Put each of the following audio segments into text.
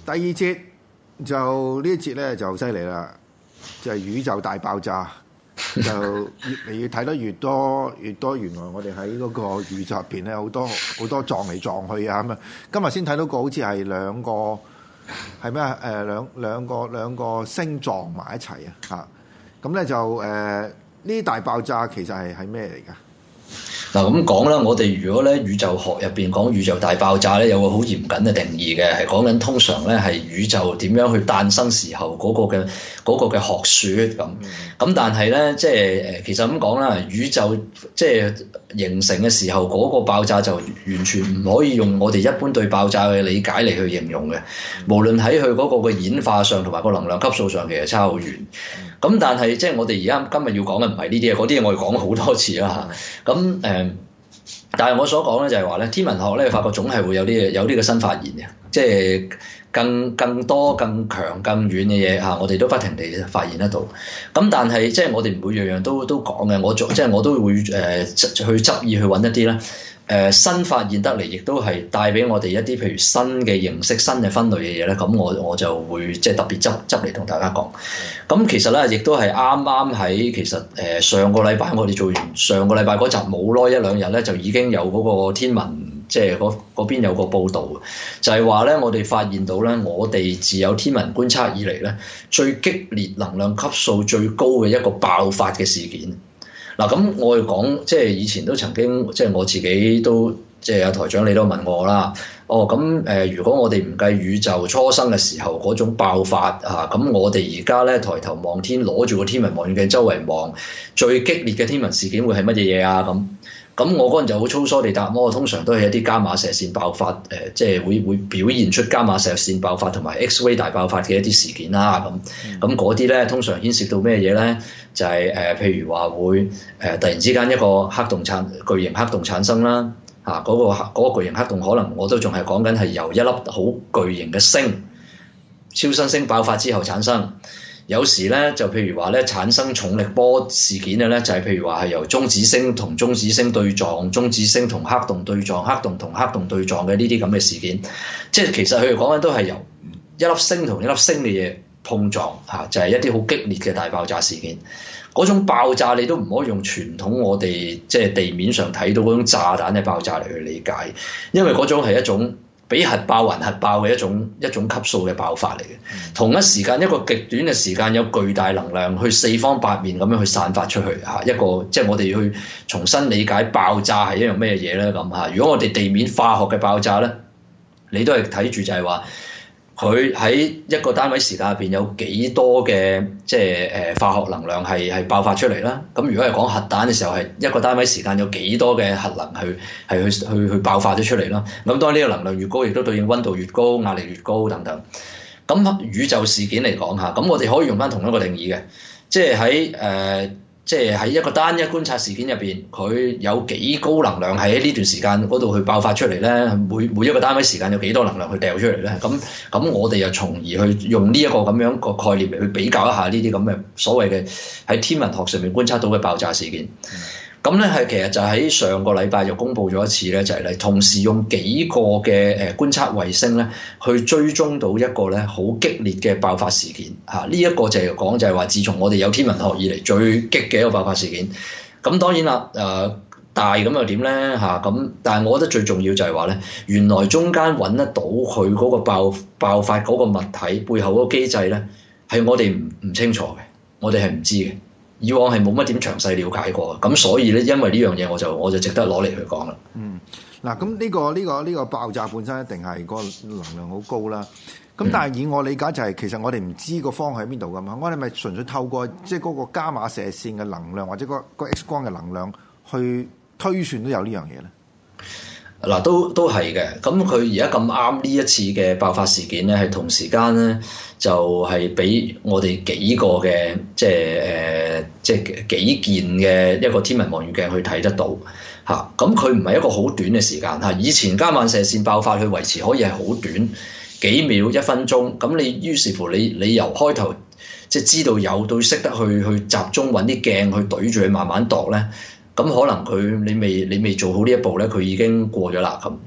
第二節就呢一節咧就犀利啦，就係宇宙大爆炸，就越嚟越睇得越多，原來我哋喺嗰個宇宙入邊咧好多撞嚟撞去啊咁啊！今日先睇到個好似係兩個係咩啊？兩個星撞埋一齊啊！嚇咁咧就呢啲大爆炸其實係咩嚟㗎？ 嗱咁講啦，我哋如果咧宇宙學入邊講宇宙大爆炸咧，有個好嚴謹嘅定義嘅，係講緊通常咧係宇宙點樣去誕生時候嗰個嘅學説咁。咁但係咧即係其實咁講啦，宇宙即係形成嘅時候嗰個爆炸就完全唔可以用我哋一般對爆炸嘅理解嚟去形容嘅。無論喺佢嗰個嘅演化上同埋個能量級數上，其實差好遠。咁但係即係我哋而家今日要講嘅唔係呢啲嘢，嗰啲嘢我哋講好多次啦。咁但係我所講咧就係話咧，天文學咧發覺總係會有啲嘅新發現嘅，即係更多、更強、更遠嘅嘢嚇，我哋都不停地發現得到。咁但係即係我哋唔會樣樣都講嘅，我都會去執意去揾一啲咧。新發現得嚟，亦都係帶俾我哋一啲譬如新嘅認識、新嘅分類嘅嘢咧。咁我就會即係特別執嚟同大家講。咁其實咧，亦都係啱啱喺其實上個禮拜我哋做完上個禮拜嗰集冇耐一兩日咧，就已經有嗰個天文即係嗰邊有個報導，就係話咧我哋發現到咧，我哋自有天文觀測以嚟咧最激烈能量級數最高嘅一個爆發嘅事件。嗱咁我哋講即係以前都曾經即係我自己都即係阿台長你都問我啦。咁如果我哋唔計宇宙初生嘅時候嗰種爆發咁我哋而家咧抬頭望天，攞住個天文望遠鏡周圍望，最激烈嘅天文事件會係乜嘢嘢啊？咁我嗰陣就好粗疏地答，我通常都係一啲伽馬射線爆發，即係會表現出伽馬射線爆發同埋 X-ray 大爆發嘅一啲事件啦。咁嗰啲咧通常牽涉到咩嘢咧？就係譬如話會突然之間一個巨型黑洞產生啦。嗰個巨型黑洞可能我都仲係講緊係由一粒好巨型嘅星超新星爆發之後產生。有時咧就譬如話咧產生重力波事件嘅咧，就係譬如話係由中子星同中子星對撞，中子星同黑洞對撞，黑洞同黑洞對撞嘅呢啲咁嘅事件。即係其實佢哋講緊都係由一粒星同一粒星嘅嘢碰撞就係一啲好激烈嘅大爆炸事件。嗰種爆炸你都唔可以用傳統我哋即係地面上睇到嗰種炸彈嘅爆炸嚟去理解，因為嗰種係一種比核爆還核爆嘅一種級數嘅爆發嚟嘅。同一時間一個極短嘅時間有巨大能量去四方八面咁樣去散發出去一個即係我哋去重新理解爆炸係一樣咩嘢咧咁。如果我哋地面化學嘅爆炸咧，你都係睇住就係話佢喺一個單位時間入邊有幾多嘅即係化學能量係爆發出嚟啦。咁如果係講核彈嘅時候，係一個單位時間有幾多嘅核能去爆發咗出嚟啦。咁當然呢個能量越高，亦都對應溫度越高、壓力越高等等。咁宇宙事件嚟講咁我哋可以用翻同一個定義嘅，即係喺一個單一觀察事件入邊，佢有幾高能量喺呢段時間嗰度去爆發出嚟咧？每一個單位時間有幾多能量去掉出嚟咧？咁我哋又從而去用呢一個咁樣個概念嚟去比較一下呢啲咁嘅所謂嘅喺天文學上面觀察到嘅爆炸事件。咁咧係其實就喺上個禮拜就公布咗一次咧，就係同時用幾個嘅觀察衛星咧去追蹤到一個咧好激烈嘅爆發事件呢一個就係講就係話，自從我哋有天文學以嚟最激嘅一個爆發事件。咁當然啦，大咁又點咧咁？但係我覺得最重要就係話咧，原來中間揾得到佢嗰個爆發嗰個物體背後嗰個機制咧，係我哋唔清楚嘅，我哋係唔知嘅。以往係冇乜點詳細了解過，咁所以咧，因為呢樣嘢我就值得攞嚟去講啦。 嗱，咁呢個爆炸本身一定係個能量好高啦。咁但係以我理解就係，其實我哋唔知個方向喺邊度噶嘛。我哋咪純粹透過即係嗰個伽馬射線嘅能量或者個 X 光嘅能量去推算都有呢樣嘢咧。 嗱，都係嘅。咁佢而家咁啱呢一次嘅爆發事件咧，係同時間咧就係俾我哋幾個嘅即係幾件嘅一個天文望遠鏡去睇得到嚇。咁佢唔係一個好短嘅時間嚇。以前伽馬射線爆發佢維持可以係好短，幾秒、1分鐘。咁你於是乎你由開頭即係知道有到識得去集中揾啲鏡去對住佢慢慢度咧。咁可能你未做好呢一步咧，佢已經過咗啦咁。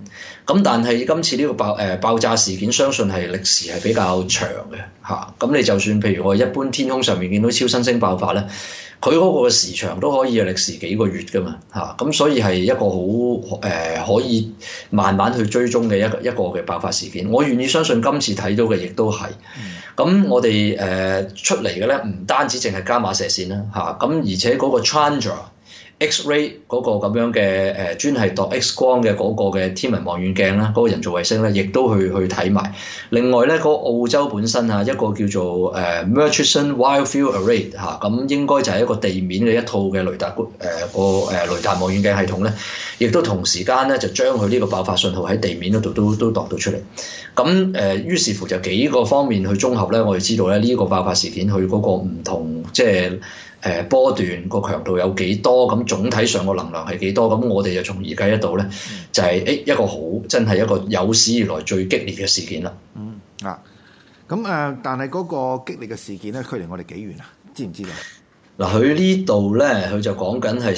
咁但係今次呢個爆炸事件，相信係歷時係比較長嘅嚇。咁你就算譬如我一般天空上面見到超新星爆發咧，佢嗰個時長都可以係歷時幾個月噶嘛嚇。咁所以係一個好可以慢慢去追蹤嘅一個嘅爆發事件。我願意相信今次睇到嘅亦都係。咁我哋出嚟嘅咧，唔單止淨係伽馬射線啦嚇，咁而且嗰個 Chandra。X-ray 嗰個咁樣嘅專係度 X 光嘅嗰個嘅天文望遠鏡啦，嗰個人造衛星咧，亦都去睇埋。另外咧，嗰個澳洲本身一個叫做Murchison Wildfield Array 嚇，咁應該就係一個地面嘅一套嘅雷達雷達望遠鏡系統咧，亦都同時間咧就將佢呢個爆發信號喺地面嗰度都度到出嚟。咁於是乎就幾個方面去綜合咧，我哋知道咧呢個爆發事件佢嗰個唔同即係。波段個強度有幾多？咁總體上個能量係幾多？咁我哋就從而計得到咧，就係一個好真係一個有史以來最激烈嘅事件啦。 咁但係嗰個激烈嘅事件咧，距離我哋幾遠啊？知唔知道？ 嗱，佢呢度咧，佢就講緊係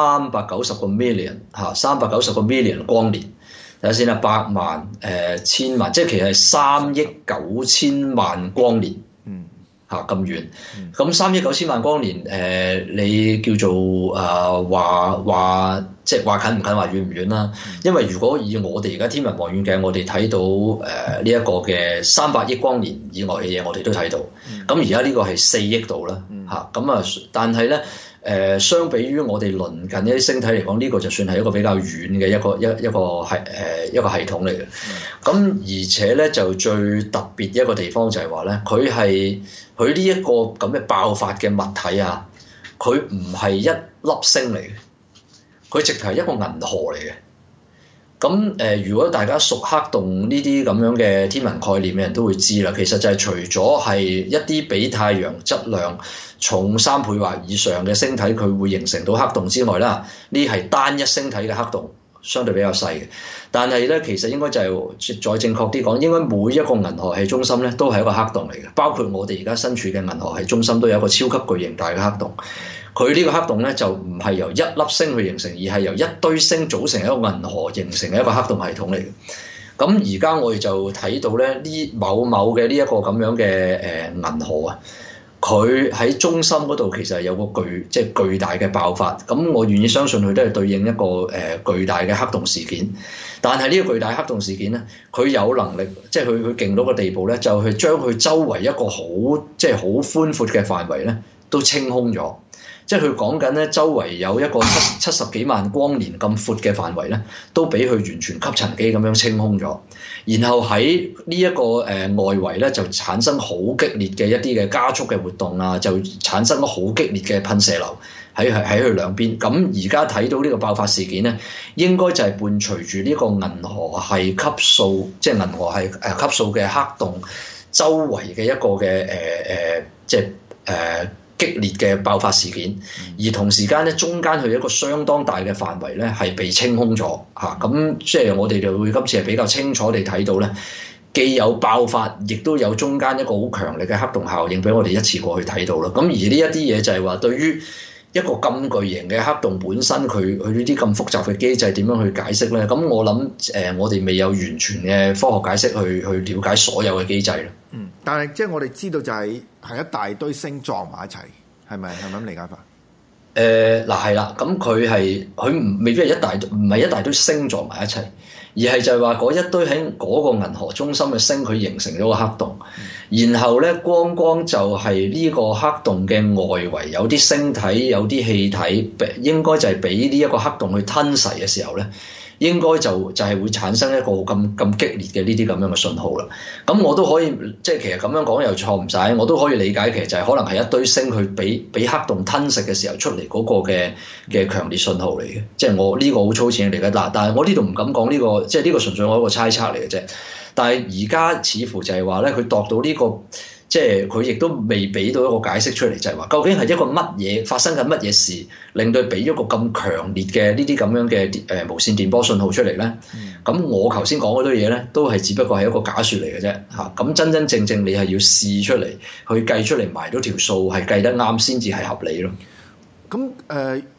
390個 million 嚇，390個 million 光年。睇下先啦，百萬千萬，即係其實係3億9千萬光年。咁遠，咁3億9千萬光年，你叫做話即係話近唔近，話遠唔遠啦？因為如果以我哋而家天文望遠鏡，我哋睇到呢一個嘅300億光年以外嘅嘢，我哋都睇到。咁而家呢個係4億度啦，咁但係咧。相比於我哋鄰近一啲星體嚟講，呢個就算係一個比較遠嘅一個系統嚟嘅。咁而且咧就最特別一個地方就係話咧，佢呢一個咁嘅爆發嘅物體啊，佢唔係一粒星嚟嘅，佢直頭係一個銀河嚟嘅。咁如果大家熟黑洞呢啲咁樣嘅天文概念嘅人都會知啦，其實就係除咗係一啲比太陽質量重3倍或以上嘅星體，佢會形成到黑洞之外啦，呢係單一星體嘅黑洞，相對比較細嘅。但係咧，其實應該就係再正確啲講，應該每一個銀河系中心咧都係一個黑洞嚟嘅，包括我哋而家身處嘅銀河系中心都有一個超級巨型大嘅黑洞。佢呢個黑洞咧就唔係由一粒星去形成，而係由一堆星組成一個銀河形成嘅一個黑洞系統嚟嘅。咁而家我哋就睇到咧呢某嘅呢一個咁樣嘅銀河啊，佢喺中心嗰度其實係有個巨大嘅爆發。咁我願意相信佢都係對應一個巨大嘅黑洞事件。但係呢個巨大黑洞事件咧，佢有能力即係佢勁到個地步咧，就係將佢周圍一個好寬闊嘅範圍咧都清空咗。即係佢講緊咧，周圍有一個70幾萬光年咁闊嘅範圍咧，都俾佢完全吸塵機咁樣清空咗。然後喺呢一個外圍咧，就產生好激烈嘅一啲嘅加速嘅活動啊，就產生咗好激烈嘅噴射流喺佢兩邊。咁而家睇到呢個爆發事件咧，應該就係伴隨住呢個銀河系級數，即係銀河系級數嘅黑洞周圍嘅一個嘅激烈嘅爆發事件，而同時間咧，中間佢一個相當大嘅範圍咧係被清空咗嚇，咁即係我哋就會今次係比較清楚地睇到咧，既有爆發，亦都有中間一個好強力嘅黑洞效應俾我哋一次過去睇到啦。咁而呢一啲嘢就係話，對於一個咁巨型嘅黑洞本身，佢呢啲咁複雜嘅機制點樣去解釋咧？咁我諗我哋未有完全嘅科學解釋去了解所有嘅機制咯。 但係即係我哋知道就係一大堆星撞埋一齊，係咪咁理解法？ 係啦，咁佢未必係唔係一大堆星撞埋一齊，而係就係話嗰一堆喺嗰個銀河中心嘅星，佢形成咗個黑洞，然後咧光就係呢個黑洞嘅外圍有啲星體有啲氣體，應該就係俾呢一個黑洞去吞噬嘅時候咧，應該就係會產生一個咁激烈嘅呢啲咁樣嘅信號啦。咁我都可以即係其實咁樣講又錯唔晒，我都可以理解其實就係可能係一堆星去俾黑洞吞噬嘅時候出嚟嗰個嘅強烈信號嚟嘅。即係我呢個好粗淺嘅理解，但係我呢度唔敢講呢個，即係呢個純粹我一個猜測嚟嘅啫。但係而家似乎就係話咧，佢度到呢個。即係佢亦都未俾到一個解釋出嚟，就係話究竟係一個乜嘢發生緊乜嘢事，令到佢俾咗個咁強烈嘅呢啲咁樣嘅無線電波信號出嚟咧？咁我頭先講嗰堆嘢咧，都係只不過係一個假説嚟嘅啫嚇。咁真真正正你係要試出嚟，去計出嚟埋到條數係計得啱先至係合理咯。 咁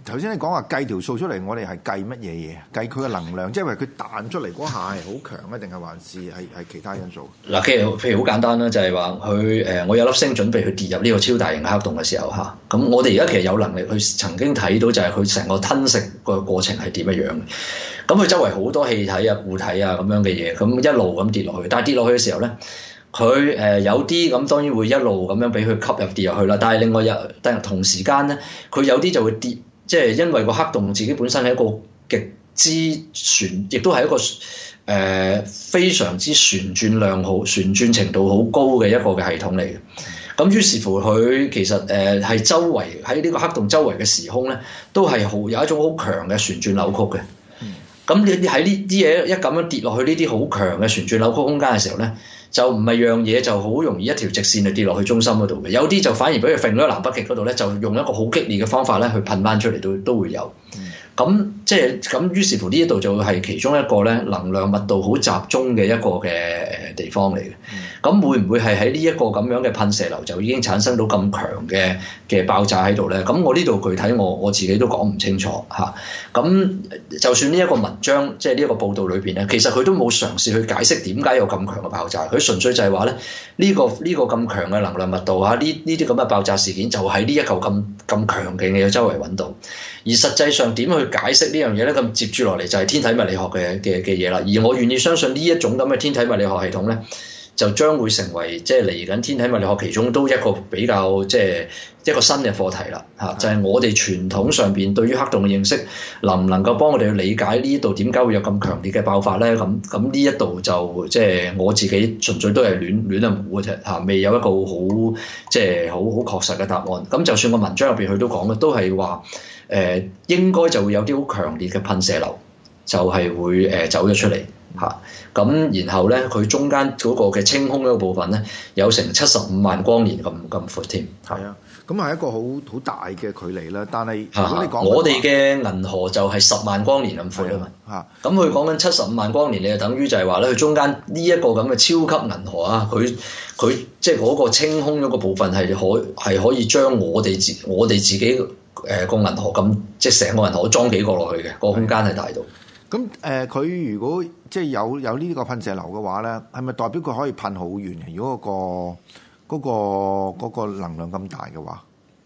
頭先你講話計條數出嚟，我哋係計乜嘢嘢？計佢嘅能量，即係話佢彈出嚟嗰下係好強啊，定係還是係其他因素？ 嗱，譬如好簡單啦，就係話佢我有粒星準備去跌入呢個超大型嘅黑洞嘅時候嚇，咁我哋而家其實有能力去曾經睇到就係佢成個吞食個過程係點樣樣嘅。咁佢周圍好多氣體啊、固體啊咁樣嘅嘢，咁一路咁跌落去。但係跌落去嘅時候咧，佢有啲咁當然會一路咁樣俾佢吸入跌入去啦。但係另外但係同時間咧，佢有啲就會跌。即係因為個黑洞自己本身係一個極之旋，亦都係一個非常之旋轉量好、旋轉程度好高嘅一個嘅系統嚟嘅。咁於是乎佢其實係周圍喺呢個黑洞周圍嘅時空咧，都係有一種好強嘅旋轉扭曲嘅。咁你喺呢啲嘢一咁樣跌落去呢啲好強嘅旋轉扭曲空間嘅時候咧，就唔係樣嘢就好容易一條直線就跌落去中心嗰度嘅，有啲就反而俾佢揈咗喺南北極嗰度咧，就用一個好激烈嘅方法咧去噴翻出嚟都會有。咁即係咁，於是乎呢一度就係其中一個咧能量密度好集中嘅一個嘅地方嚟嘅。咁會唔會係喺呢一個咁樣嘅噴射流就已經產生到咁強嘅爆炸喺度咧？咁我呢度具體我自己都講唔清楚嚇。咁就算呢一個文章即係呢一個報導裏邊咧，其實佢都冇嘗試去解釋點解有咁強嘅爆炸。佢純粹就係話咧呢個咁強嘅能量密度嚇，呢啲咁嘅爆炸事件就喺呢一嚿咁強勁嘅周圍揾到。而實際上點去解釋呢樣嘢咧？咁接住落嚟就係天體物理學嘅嘢啦。而我願意相信呢一種咁嘅天體物理學系統咧，就將會成為即係嚟緊天體物理學其中都一個比較即係一個新嘅課題啦嚇。就係我哋傳統上邊對於黑洞嘅認識，能唔能夠幫我哋去理解呢度點解會有咁強烈嘅爆發咧？咁呢一度就即係我自己純粹都係亂咁估嘅啫嚇，未有一個好即係好確實嘅答案。咁就算個文章入邊佢都講嘅，都係話應該就會有啲好強烈嘅噴射流，就係會走咗出嚟嚇。咁然後咧，佢中間嗰個嘅清空嗰個部分咧，有成75萬光年咁闊添。 係啊，咁係一個好大嘅距離啦。但係如果你講我哋嘅銀河就係10萬光年咁闊啊嘛。嚇，咁佢講緊75萬光年，你就等於就係話咧，佢中間呢一個咁嘅超級銀河啊，佢即係嗰個清空嗰個部分係可以將我哋自己個銀河咁，即係成個銀河裝幾個落去嘅，個空間係大到。 咁佢如果即係有呢個噴射流嘅話咧，係咪代表佢可以噴好遠嘅？如果嗰個能量咁大嘅話，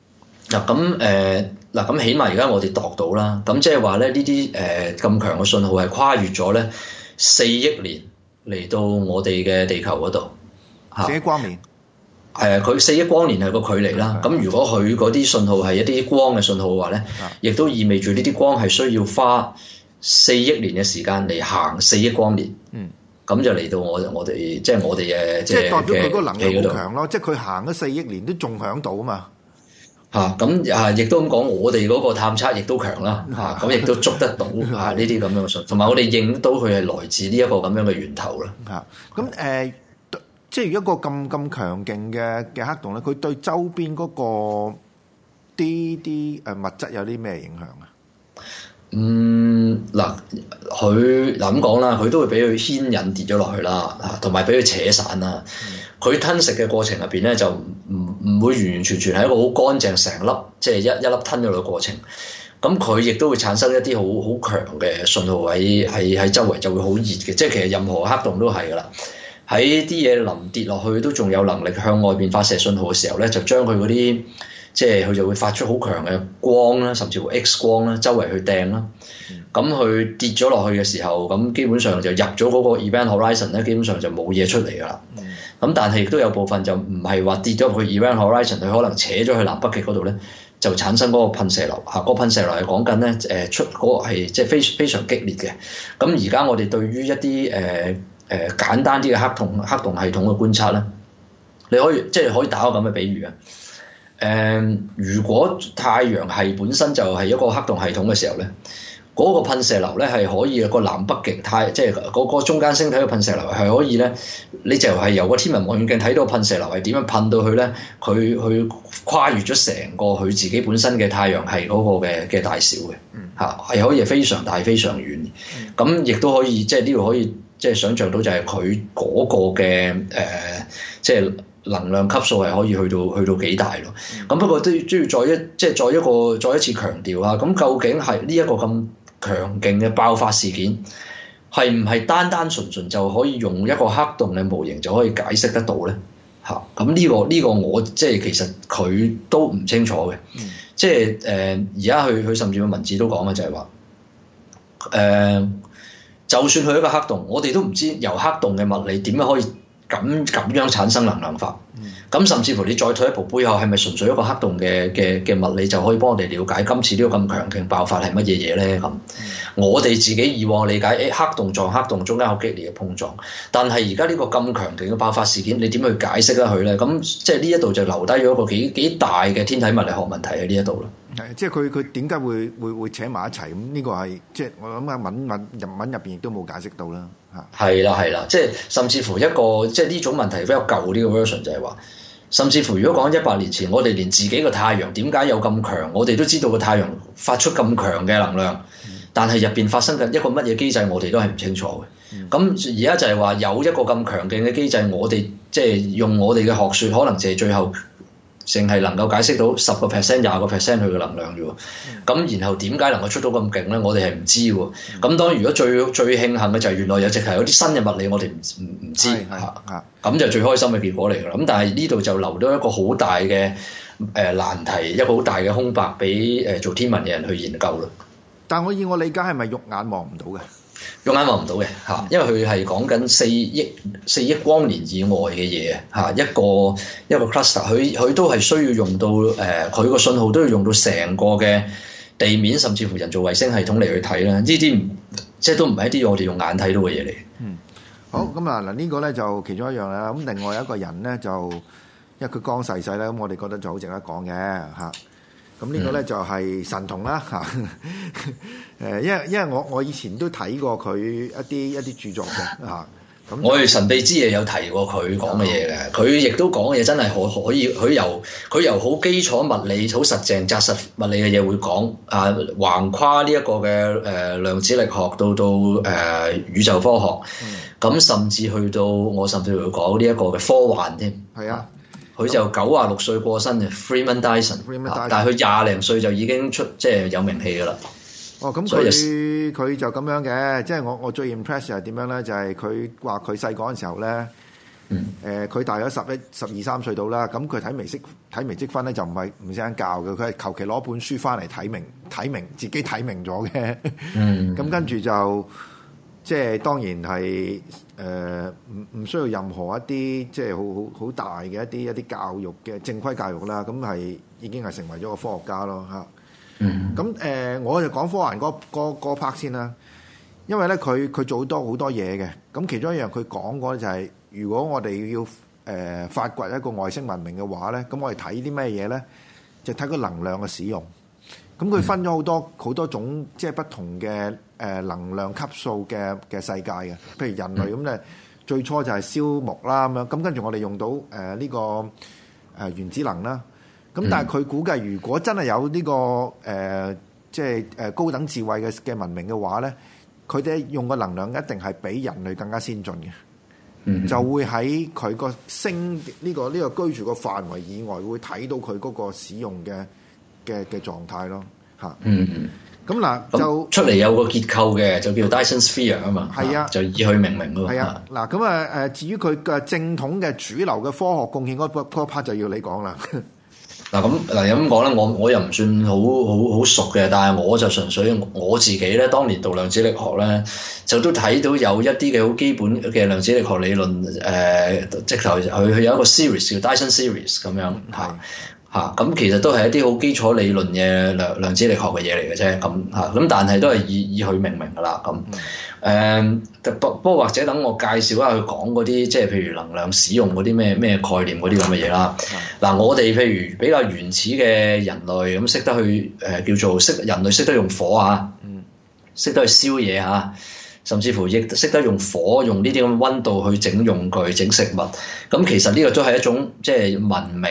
咁起碼而家我哋度到啦。咁即係話咧，呢啲咁強嘅信號係跨越咗咧4億年嚟到我哋嘅地球嗰度。 4億光年。 佢4億光年係個距離啦。咁如果佢嗰啲信號係一啲光嘅信號嘅話咧，亦都意味住呢啲光係需要花4億年嘅時間嚟行4億光年，咁就嚟到我哋即係我哋嘅即係代表佢個能力好強咯，即係佢行咗4億年都仲響到啊嘛嚇，咁亦都咁講，我哋嗰個探測亦都強啦嚇，咁亦都捉得到呢啲咁樣嘅信，同埋我哋認到佢係來自呢一個咁樣嘅源頭啦嚇。咁即係一個咁強勁嘅黑洞咧，佢對周邊嗰個啲物質有啲咩影響啊？ 佢咁講啦，佢都會俾佢牽引跌咗落去啦，同埋俾佢扯散啦。佢吞食嘅過程入邊咧，就唔會完完全全係一個好乾淨成粒，即係一粒吞咗嘅過程。咁佢亦都會產生一啲好強嘅信號喺周圍就會好熱嘅，即係其實任何黑洞都係噶啦。喺啲嘢臨跌落去都仲有能力向外邊發射信號嘅時候咧，就將佢嗰啲即係佢就會發出好強嘅光啦，甚至乎 X 光啦，周圍去掟啦。咁佢跌咗落去嘅時候，咁基本上就入咗嗰個 event horizon 咧，基本上就冇嘢出嚟㗎啦。咁但係亦都有部分就唔係話跌咗入去 event horizon，佢可能扯咗去南北極嗰度咧，就產生嗰個噴射流嚇。個噴射流係講緊咧出嗰個係即係非常激烈嘅。咁而家我哋對於一啲簡單啲嘅黑洞系統嘅觀察咧，你可以打個咁嘅比喻啊。如果太陽系本身就係一個黑洞系統嘅時候咧，嗰個噴射流咧係可以個南北極即係嗰個中間星體嘅噴射流係可以咧，你就係由個天文望遠鏡睇到噴射流係點樣噴到去咧，佢跨越咗成個佢自己本身嘅太陽系嗰個嘅大小嘅嚇，係可以非常大非常遠。咁亦都可以即係呢度可以即係想像到就係佢嗰個嘅即係能量級數係可以去到幾大咯。咁不過都要再一次強調啊，咁究竟係呢一個咁強勁嘅爆發事件，係唔係單單純純就可以用一個黑洞嘅模型就可以解釋得到咧？嚇，咁呢個我即係其實佢都唔清楚嘅。即係而家佢甚至個文字都講嘅就係話就算佢一個黑洞，我哋都唔知由黑洞嘅物理點樣可以咁樣產生能量法。咁甚至乎你再退一步，背後係咪純粹一個黑洞嘅物理就可以幫我哋了解今次呢個咁強勁爆發係乜嘢嘢咧？咁我哋自己以往理解，黑洞撞黑洞中間好激烈嘅碰撞，但係而家呢個咁強勁嘅爆發事件，你點去解釋得佢咧？咁即係呢一度就留低咗一個幾大嘅天體物理學問題喺呢一度啦。 係，即係佢點解會扯埋一齊？咁呢個係即係我諗下日文入邊亦都冇解釋到啦。嚇，係啦，即係甚至乎一個即係呢種問題比較舊啲嘅 version 就係話。甚至乎，如果講100年前，我哋連自己個太陽點解有咁強，我哋都知道個太陽發出咁強嘅能量，但係入邊發生緊一個乜嘢機制，我哋都係唔清楚嘅。咁而家就係話有一個咁強勁嘅機制，我哋即係用我哋嘅學説，可能就係最後淨係能夠解釋到10%、20%佢嘅能量啫喎。咁然後點解能夠出到咁勁咧？我哋係唔知喎。咁當然如果最慶幸嘅就係原來有直係有啲新嘅物理，我哋唔知嚇。咁就最開心嘅結果嚟㗎啦。咁但係呢度就留到一個好大嘅難題，一個好大嘅空白俾做天文嘅人去研究啦。 但我以我理解係咪肉眼望唔到嘅？ 肉眼望唔到嘅嚇，因為佢係講緊4億光年以外嘅嘢嚇，一個 cluster，佢都係需要用到佢個信號都要用到成個嘅地面，甚至乎人造衛星系統嚟去睇啦。呢啲即係都唔係一啲我哋用眼睇到嘅嘢嚟。 好，咁啊嗱，呢個咧就其中一樣啦。咁另外一個人咧就因為佢剛逝世咧，咁我哋覺得就好值得講嘅嚇。咁呢個咧就係神童啦嚇。因為我以前都睇過佢一啲著作嘅嚇。咁我哋神秘之夜有提過佢講嘅嘢嘅，佢亦都講嘅嘢真係可以，佢由好基礎物理、好實淨、紮實物理嘅嘢會講啊，橫跨呢一個嘅量子力學到宇宙科學，咁甚至去到我甚至會講呢一個嘅科幻添。係啊。佢就96歲過身嘅 Freeman Dyson，但係佢20零歲就已經即係有名氣㗎啦。 哦，咁佢就咁樣嘅，即係我最 impress 係點樣咧？就係佢話佢細個嗰陣時候咧，佢大約12、13歲到啦。咁佢睇微積分咧就唔識教嘅，佢係求其攞本書翻嚟睇明自己睇明咗嘅。咁跟住就即係當然係唔需要任何一啲即係好大嘅一啲教育嘅正規教育啦。咁係已經係成為咗個科學家咯嚇。咁我就講科幻嗰 part 先啦，因為咧佢做好多嘢嘅。咁其中一樣佢講過就係，如果我哋要發掘一個外星文明嘅話咧，咁我哋睇啲咩嘢咧？就睇個能量嘅使用。咁佢分咗好多種即係不同嘅能量級數嘅世界嘅，譬如人類咁咧，最初就係燒木啦咁樣，咁跟住我哋用到呢個原子能啦。咁但係佢估計，如果真係有呢個即係高等智慧嘅文明嘅話咧，佢哋用嘅能量一定係比人類更加先進嘅，就會喺佢個星呢個居住個範圍以外，會睇到佢嗰個使用嘅狀態咯嚇。咁嗱就出嚟有個結構嘅，就叫 Dyson Sphere 啊嘛。係啊，就以佢命名咯。 係啊，嗱咁至於佢嘅正統嘅主流嘅科學貢獻嗰 part 就要你講啦。 咁講咧，我又唔算好熟嘅，但係我就純粹我自己咧，當年讀量子力學咧，就都睇到有一啲嘅好基本嘅量子力學理論，直頭佢有一個 series 叫 Dyson Series 咁樣咁其實都係一啲好基礎理論嘅量子力學嘅嘢嚟嘅啫，咁但係都係以佢命名㗎啦，不過或者等我介紹下佢講嗰啲，即係譬如能量使用嗰啲咩概念嗰啲咁嘅嘢啦。嗱，我哋譬如比較原始嘅人類咁識得去叫做人類識得用火啊，識得去燒嘢啊，甚至乎亦識得用火用呢啲咁嘅溫度去整用具、整食物。咁其實呢個都係一種即係文明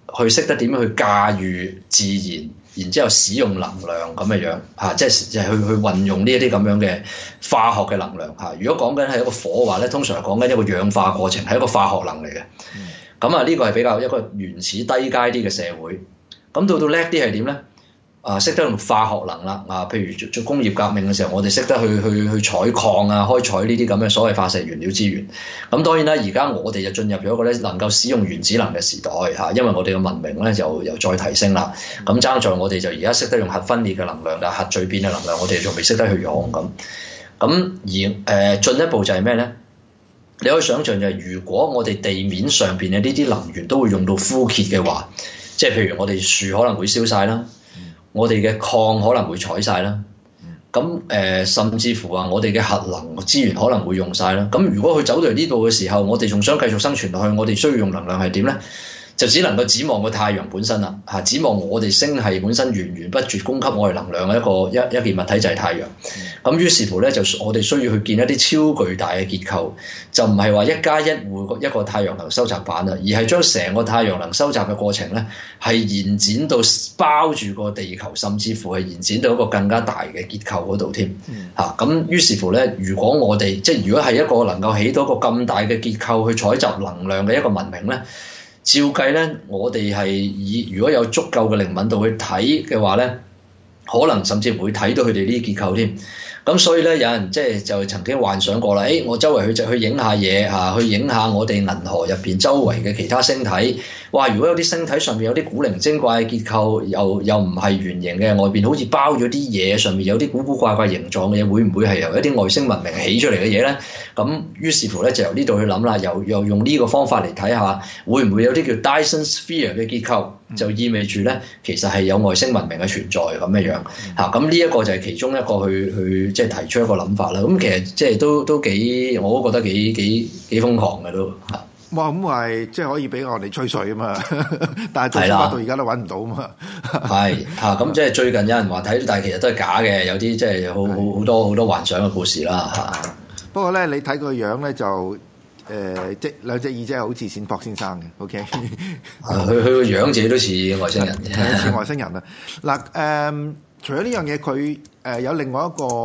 去識得點樣去駕馭自然，然之後使用能量咁嘅樣嚇，即係去運用呢一啲咁樣嘅化學嘅能量嚇。如果講緊係一個火嘅話咧，通常係講緊一個氧化過程，係一個化學能嚟嘅。咁啊，呢個係比較一個原始低階啲嘅社會。咁到叻啲係點咧？識得用化學能啦，譬如做工業革命嘅時候，我哋識得去採礦啊，開採呢啲咁嘅所謂化石原料資源。咁當然啦，而家我哋就進入咗一個咧能夠使用原子能嘅時代嚇，因為我哋嘅文明咧又再提升啦。咁爭在我哋就而家識得用核分裂嘅能量啦，核聚變嘅能量，我哋仲未識得去用咁。咁而進一步就係咩咧？你可以想象就係，如果我哋地面上邊嘅呢啲能源都會用到枯竭嘅話，即係譬如我哋樹可能會燒晒啦。我哋嘅礦可能會採晒啦，咁甚至乎我哋嘅核能資源可能會用晒啦。咁如果佢走到嚟呢度嘅時候，我哋仲想繼續生存落去，我哋需要用能量係點咧？就只能夠指望個太陽本身啦，嚇！指望我哋星系本身源源不絕供給我哋能量嘅一件物體就係太陽。咁於是乎咧，就我哋需要去建一啲超巨大嘅結構，就唔係話一加一戶一個太陽能收集板啦，而係將成個太陽能收集嘅過程咧，係延展到包住個地球，甚至乎係延展到一個更加大嘅結構嗰度添。嚇！咁於是乎咧，如果我哋如果係一個能夠起到一個咁大嘅結構去採集能量嘅一個文明咧，照計咧，我哋係如果有足夠嘅靈敏度去睇嘅話咧，可能甚至會睇到佢哋呢啲結構添。咁所以咧，有人就曾經幻想過啦，我周圍去影下嘢嚇，去影下我哋銀河入邊周圍嘅其他星體。哇！如果有啲星體上面有啲古靈精怪嘅結構，又唔係圓形嘅，外邊好似包咗啲嘢，上面有啲古古怪怪形狀嘅嘢，會唔會係由一啲外星文明起出嚟嘅嘢咧？咁於是乎咧，就由呢度去諗啦，又用呢個方法嚟睇下，會唔會有啲叫 Dyson Sphere 嘅結構，就意味住咧，其實係有外星文明嘅存在咁嘅樣嚇。咁呢一個就係其中一個去提出一個諗法啦。咁其實都幾，我都覺得幾瘋狂嘅都嚇。 哇！咁係可以俾我哋吹水啊嘛，但係最終到而家都揾唔到啊嘛。 係嚇，咁最近有人話睇到，但係其實都係假嘅，有啲好多幻想嘅故事啦嚇。 不過咧，你睇個樣咧就兩隻耳仔好似冼博先生嘅 ，OK？ 佢個樣自己都似外星人， 似外星人啊！嗱除咗呢樣嘢，佢有另外一個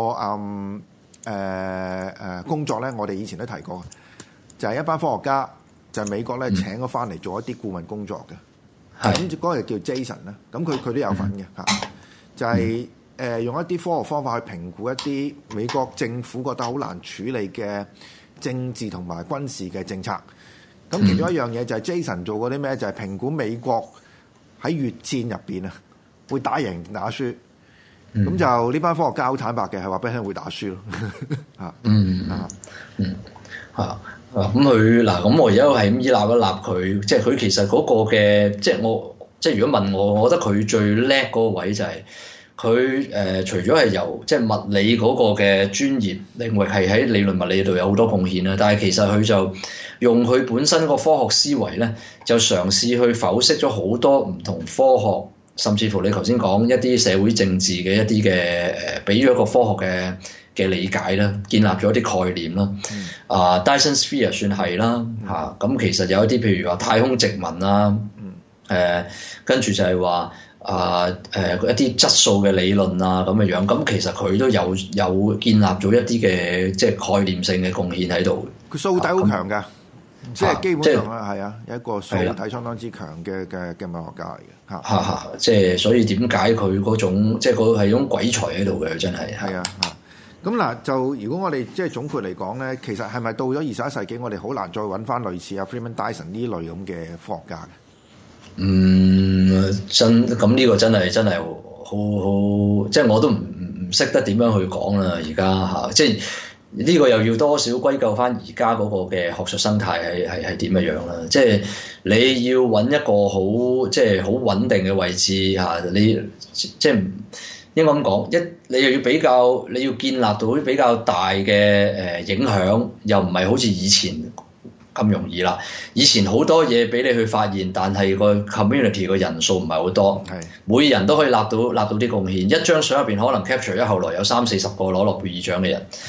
工作咧，我哋以前都提過，就係一班科學家。就係美國咧請咗翻嚟做一啲顧問工作嘅，咁嗰個叫 Jason 啦，咁佢都有份嘅嚇，就係用一啲科學方法去評估一啲美國政府覺得好難處理嘅政治同埋軍事嘅政策。咁其中一樣嘢就係 Jason 做過啲咩？就係評估美國喺越戰入邊啊，會打贏打輸。咁就呢班科學家好坦白嘅，係話俾你聽會打輸咯。 咁佢咁我而家係咁依納一納佢，佢其實嗰個嘅，如果問我，我覺得佢最叻嗰個位就係佢除咗係由物理嗰個嘅專業領域係喺理論物理度有好多貢獻啦，但係其實佢就用佢本身個科學思維咧，就嘗試去剖析咗好多唔同科學，甚至乎你頭先講一啲社會政治嘅一啲嘅俾咗一個科學嘅理解啦，建立咗一啲概念啦。Dyson Sphere 算係啦嚇。咁其實有一啲譬如話太空殖民啦，跟住就係話一啲質素嘅理論啊咁嘅樣。咁其實佢都有建立咗一啲嘅概念性嘅貢獻喺度。 佢數底好強㗎，基本上係啊，有一個數底相當之強嘅物學家嚟嘅嚇。 所以點解佢嗰種佢係種鬼才喺度嘅，真係係啊嚇。咁嗱，就如果我哋總括嚟講咧，其實係咪到咗21世紀，我哋好難再揾翻類似阿 Freeman Dyson 呢類咁嘅科學家嘅？ 咁呢個真係好，我都唔識得點樣去講啦。而家嚇，呢個又要多少歸咎翻而家嗰個嘅學術生態係點樣啦？你要揾一個好穩定嘅位置嚇，你應該咁講，你又要你要建立到啲比較大嘅影響，又唔係好似以前咁容易啦。以前好多嘢俾你去發現，但係個 community 個人數唔係好多，每人都可以立到啲貢獻。一張相入邊可能 capture 咗後來有30-40個攞諾貝爾獎嘅人。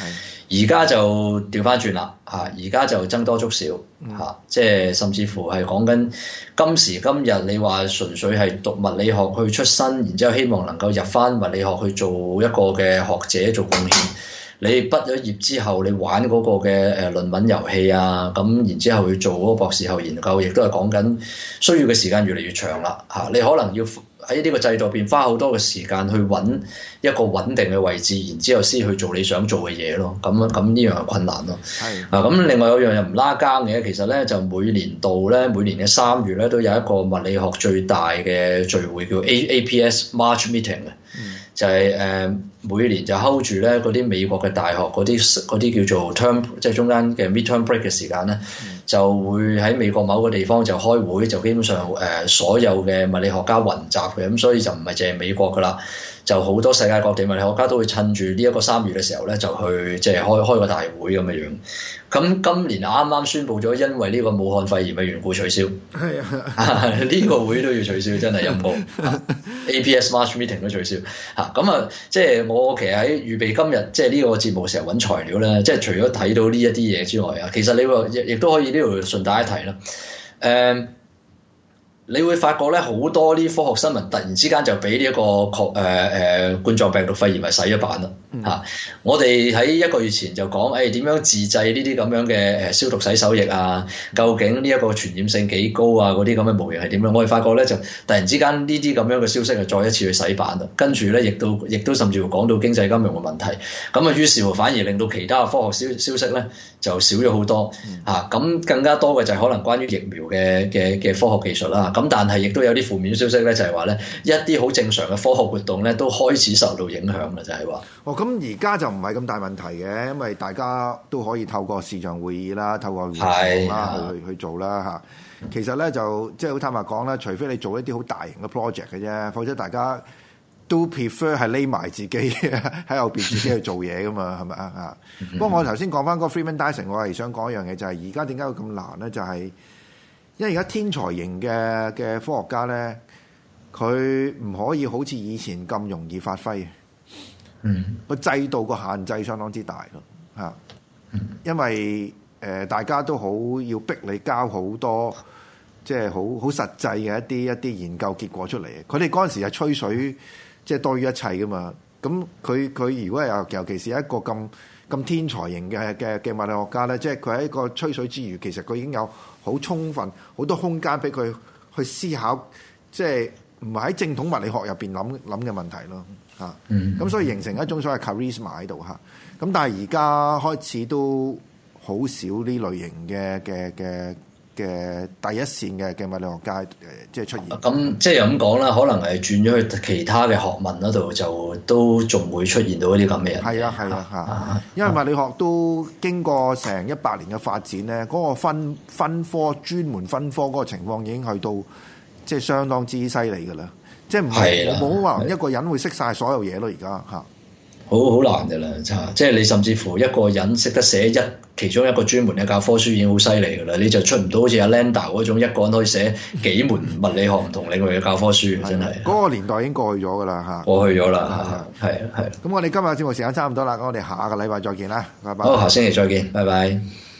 而家就調翻轉啦嚇，而家就僧多粥少嚇，即係甚至乎係講緊今時今日，你話純粹係讀物理學去出身，然之後希望能夠入翻物理學去做一個嘅學者做貢獻。你畢咗業之後，你玩嗰個嘅論文遊戲啊，咁然之後去做嗰個博士後研究，亦都係講緊需要嘅時間越嚟越長啦嚇。你可能要喺呢個制度入邊花好多嘅時間去揾一個穩定嘅位置，然之後先去做你想做嘅嘢咯。咁呢樣係困難咯。係啊，咁另外有樣又唔拉更嘅，其實咧就每年嘅3月咧都有一個物理學最大嘅聚會叫 APS March Meeting 嘅。就係每年就 hold 住咧嗰啲美國嘅大學嗰啲叫做 term， 即係中間嘅 midterm break 嘅時間咧，就會喺美國某個地方就開會，就基本上所有嘅物理學家雲集嘅，咁所以就唔係淨係美國噶啦，就好多世界各地物理學家都會趁住呢一個3月嘅時候咧，就去即係開個大會咁嘅樣。咁今年啱啱宣布咗，因為呢個武漢肺炎嘅緣故取消。係啊，呢個會都要取消，真係陰功。APS March Meeting 都取消嚇。咁啊，即係我其實喺預備今日即係呢個節目成日揾材料咧，即係除咗睇到呢一啲嘢之外啊，其實你亦都可以呢度順帶一提啦。你會發覺咧，好多啲科學新聞突然之間就俾呢一個冠狀病毒肺炎係洗咗版啦嚇。我哋喺1個月前就講點樣自製呢啲咁樣嘅消毒洗手液啊，究竟呢一個傳染性幾高啊？嗰啲咁嘅模型係點樣？我哋發覺咧就突然之間呢啲咁樣嘅消息係再一次去洗版啦，跟住咧亦都甚至乎講到經濟金融嘅問題，咁啊於是乎反而令到其他嘅科學消息咧就少咗好多嚇。咁更加多嘅就係可能關於疫苗嘅科學技術啦。咁但係亦都有啲負面消息咧，就係話咧一啲好正常嘅科學活動咧都開始受到影響啦，就係話。 咁而家就唔係咁大問題嘅，因為大家都可以透過視像會議啦，透過互聯網啦去做啦嚇。其實咧就即係好坦白講啦，除非你做一啲好大型嘅 project 嘅啫，否則大家都 prefer 係匿埋自己喺後邊自己去做嘢噶嘛，係咪啊？不過我頭先講翻嗰個 Freeman Dyson， 我係想講一樣嘢，就係而家點解會咁難咧？就係因為而家天才型嘅科學家咧，佢唔可以好似以前咁容易發揮。個制度個限制相當之大咯嚇。因為大家都好要逼你交好多即係好實際嘅一啲研究結果出嚟。佢哋嗰陣時係吹水，即係多於一切噶嘛。咁佢如果係尤其是一個咁天才型嘅物理學家咧，即係佢喺一個吹水之餘，其實佢已經有好充分好多空間俾佢去思考，即係唔係喺正統物理學入邊諗嘅問題咯嚇。咁所以形成一種所謂 charisma 喺度嚇。咁但係而家開始都好少呢類型嘅第一線嘅物理學家即係出現。咁即係咁講啦，可能係轉咗去其他嘅學問嗰度，就都仲會出現到一啲咁嘅人。 係啊嚇，因為物理學都經過成100年嘅發展咧，嗰個分科專門分科嗰個情況已經去到即係相當之犀利㗎啦。即係唔係冇話一個人會識晒所有嘢咯，而家嚇。 好難㗎啦，即係你甚至乎一個人識得寫其中一個專門嘅教科書已經好犀利㗎啦，你就出唔到好似阿 Landa 嗰種一個人可以寫幾門物理學唔同領域嘅教科書，真係。 嗰個年代已經過去咗㗎啦嚇。 過去咗啦，係。 咁我哋今日節目時間差唔多啦，咁我哋下個禮拜再見啦，拜拜。 好，下星期再見，拜拜。